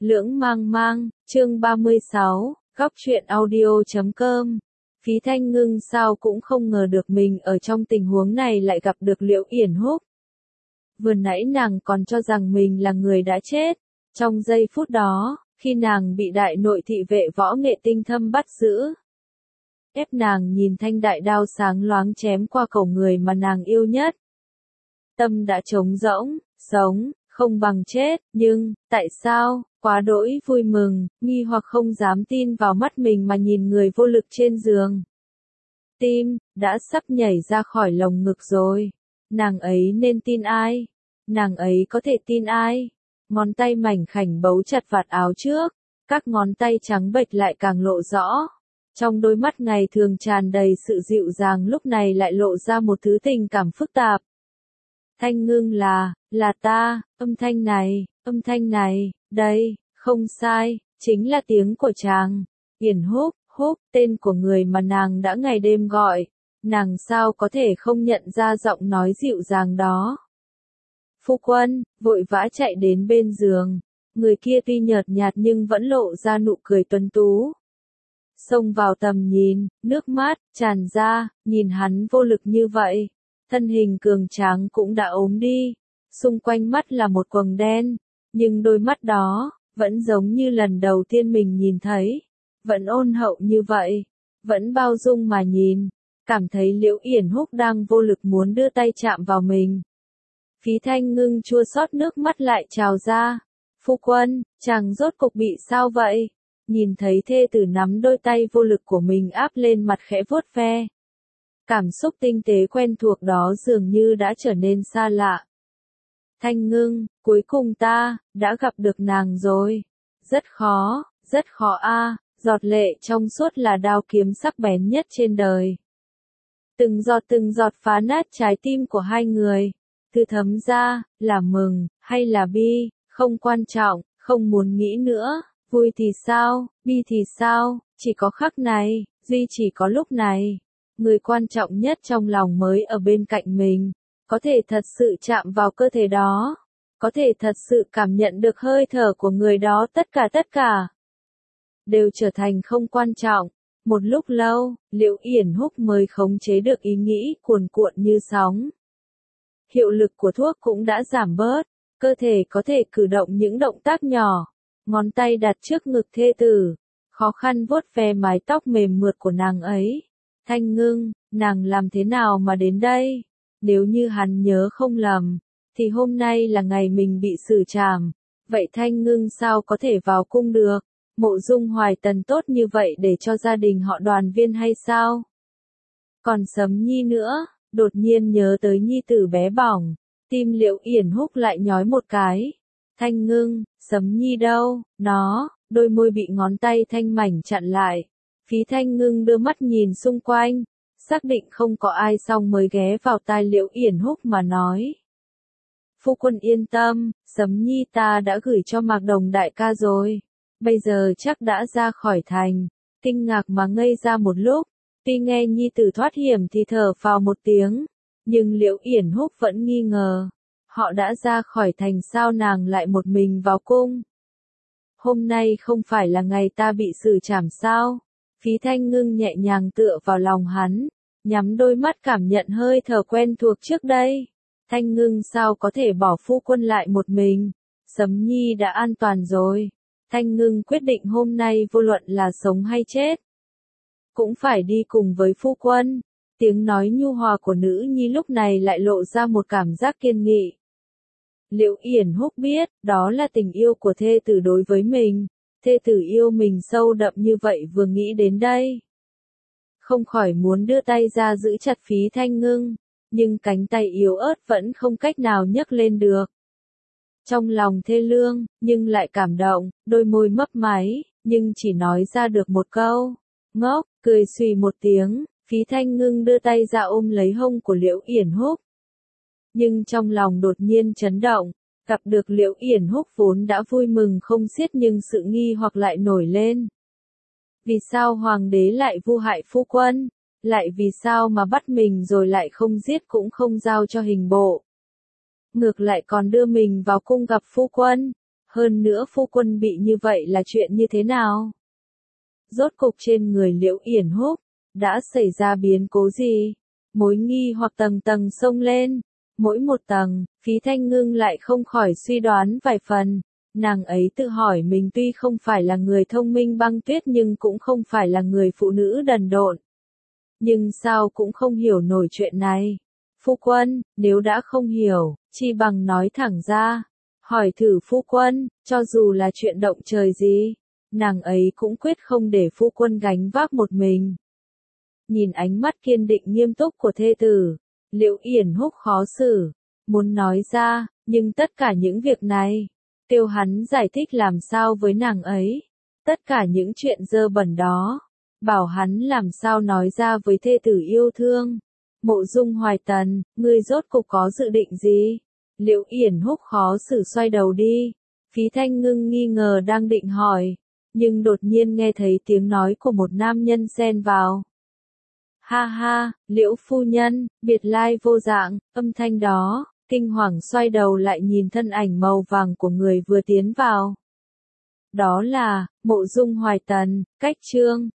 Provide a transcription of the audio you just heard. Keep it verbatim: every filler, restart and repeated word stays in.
Lưỡng mang mang, chương ba mươi sáu, góc truyện audio chấm com. Phí Thanh Ngưng sao cũng không ngờ được mình ở trong tình huống này lại gặp được Liễu Yển Húc. Vừa nãy nàng còn cho rằng mình là người đã chết. Trong giây phút đó, khi nàng bị đại nội thị vệ võ nghệ tinh thâm bắt giữ, ép nàng nhìn thanh đại đao sáng loáng chém qua cổ người mà nàng yêu nhất. Tâm đã trống rỗng, sống, không bằng chết, nhưng, tại sao, quá đỗi vui mừng, nghi hoặc không dám tin vào mắt mình mà nhìn người vô lực trên giường. Tim, đã sắp nhảy ra khỏi lồng ngực rồi. Nàng ấy nên tin ai? Nàng ấy có thể tin ai? Ngón tay mảnh khảnh bấu chặt vạt áo trước, các ngón tay trắng bệch lại càng lộ rõ. Trong đôi mắt ngày thường tràn đầy sự dịu dàng lúc này lại lộ ra một thứ tình cảm phức tạp. Thanh Ngưng là, là ta, âm thanh này, âm thanh này, đây, không sai, chính là tiếng của chàng. Yển Húc, Húc, tên của người mà nàng đã ngày đêm gọi, nàng sao có thể không nhận ra giọng nói dịu dàng đó. Phu quân, vội vã chạy đến bên giường, người kia tuy nhợt nhạt nhưng vẫn lộ ra nụ cười tuấn tú. Xông vào tầm nhìn, nước mắt tràn ra, nhìn hắn vô lực như vậy. Thân hình cường tráng cũng đã ốm đi, xung quanh mắt là một quầng đen, nhưng đôi mắt đó, vẫn giống như lần đầu tiên mình nhìn thấy, vẫn ôn hậu như vậy, vẫn bao dung mà nhìn, cảm thấy Liễu Yển Húc đang vô lực muốn đưa tay chạm vào mình. Phí Thanh Ngưng chua xót nước mắt lại trào ra, phu quân, chàng rốt cục bị sao vậy? Nhìn thấy thê tử nắm đôi tay vô lực của mình áp lên mặt khẽ vuốt ve. Cảm xúc tinh tế quen thuộc đó dường như đã trở nên xa lạ. Thanh Ngưng, cuối cùng ta, đã gặp được nàng rồi. Rất khó, rất khó a. Giọt lệ trong suốt là đao kiếm sắc bén nhất trên đời. Từng giọt từng giọt phá nát trái tim của hai người. Từ thấm ra, là mừng, hay là bi, không quan trọng, không muốn nghĩ nữa. Vui thì sao, bi thì sao, chỉ có khắc này, duy chỉ có lúc này. Người quan trọng nhất trong lòng mới ở bên cạnh mình, có thể thật sự chạm vào cơ thể đó, có thể thật sự cảm nhận được hơi thở của người đó, tất cả tất cả đều trở thành không quan trọng. Một lúc lâu, Liễu Yển Húc mới khống chế được ý nghĩ cuồn cuộn như sóng. Hiệu lực của thuốc cũng đã giảm bớt, cơ thể có thể cử động những động tác nhỏ, ngón tay đặt trước ngực thê tử, khó khăn vuốt ve mái tóc mềm mượt của nàng ấy. Thanh Ngưng, nàng làm thế nào mà đến đây? Nếu như hắn nhớ không lầm, thì hôm nay là ngày mình bị xử trảm. Vậy Thanh Ngưng sao có thể vào cung được? Mộ Dung Hoài Tần tốt như vậy để cho gia đình họ Đoàn Viên hay sao? Còn Sấm Nhi nữa, đột nhiên nhớ tới nhi tử bé bỏng, tim Liễu Yển Húc lại nhói một cái. Thanh Ngưng, Sấm Nhi đâu? Nó, đôi môi bị ngón tay thanh mảnh chặn lại. Phí Thanh Ngưng đưa mắt nhìn xung quanh, xác định không có ai xong mới ghé vào tai Liễu Yển Húc mà nói. Phu quân yên tâm, Sấm Nhi ta đã gửi cho Mạc Đồng đại ca rồi, bây giờ chắc đã ra khỏi thành. Kinh ngạc mà ngây ra một lúc, tuy nghe nhi tử thoát hiểm thì thở phào một tiếng, nhưng Liễu Yển Húc vẫn nghi ngờ, họ đã ra khỏi thành sao nàng lại một mình vào cung. Hôm nay không phải là ngày ta bị xử trảm sao? Phí Thanh Ngưng nhẹ nhàng tựa vào lòng hắn, nhắm đôi mắt cảm nhận hơi thở quen thuộc trước đây. Thanh Ngưng sao có thể bỏ phu quân lại một mình? Sấm Nhi đã an toàn rồi. Thanh Ngưng quyết định hôm nay vô luận là sống hay chết, cũng phải đi cùng với phu quân. Tiếng nói nhu hòa của nữ nhi lúc này lại lộ ra một cảm giác kiên nghị. Liễu Yển Húc biết, đó là tình yêu của thê tử đối với mình. Thê tử yêu mình sâu đậm như vậy vừa nghĩ đến đây, không khỏi muốn đưa tay ra giữ chặt Phí Thanh Ngưng, nhưng cánh tay yếu ớt vẫn không cách nào nhấc lên được. Trong lòng thê lương, nhưng lại cảm động, đôi môi mấp máy, nhưng chỉ nói ra được một câu. Ngốc, cười xùy một tiếng, Phí Thanh Ngưng đưa tay ra ôm lấy hông của Liễu Yển Húc. Nhưng trong lòng đột nhiên chấn động, gặp được Liễu Yển Húc vốn đã vui mừng không xiết nhưng sự nghi hoặc lại nổi lên. Vì sao hoàng đế lại vu hại phu quân? Lại vì sao mà bắt mình rồi lại không giết cũng không giao cho hình bộ? Ngược lại còn đưa mình vào cung gặp phu quân. Hơn nữa phu quân bị như vậy là chuyện như thế nào? Rốt cục trên người Liễu Yển Húc, đã xảy ra biến cố gì? Mối nghi hoặc tầng tầng xông lên. Mỗi một tầng, Phí Thanh Ngưng lại không khỏi suy đoán vài phần. Nàng ấy tự hỏi mình tuy không phải là người thông minh băng tuyết nhưng cũng không phải là người phụ nữ đần độn. Nhưng sao cũng không hiểu nổi chuyện này. Phu quân, nếu đã không hiểu, chi bằng nói thẳng ra. Hỏi thử phu quân, cho dù là chuyện động trời gì, nàng ấy cũng quyết không để phu quân gánh vác một mình. Nhìn ánh mắt kiên định nghiêm túc của thê tử, Liễu Yển Húc khó xử, muốn nói ra, nhưng tất cả những việc này, Tiêu hắn giải thích làm sao với nàng ấy. Tất cả những chuyện dơ bẩn đó, bảo hắn làm sao nói ra với thê tử yêu thương. Mộ Dung Hoài Tần, ngươi rốt cục có dự định gì? Liễu Yển Húc khó xử xoay đầu đi. Phí Thanh Ngưng nghi ngờ đang định hỏi, nhưng đột nhiên nghe thấy tiếng nói của một nam nhân xen vào. Ha ha, Liễu phu nhân, biệt lai vô dạng, âm thanh đó, kinh hoàng xoay đầu lại nhìn thân ảnh màu vàng của người vừa tiến vào. Đó là, Mộ Dung Hoài Tần, Cách Trương.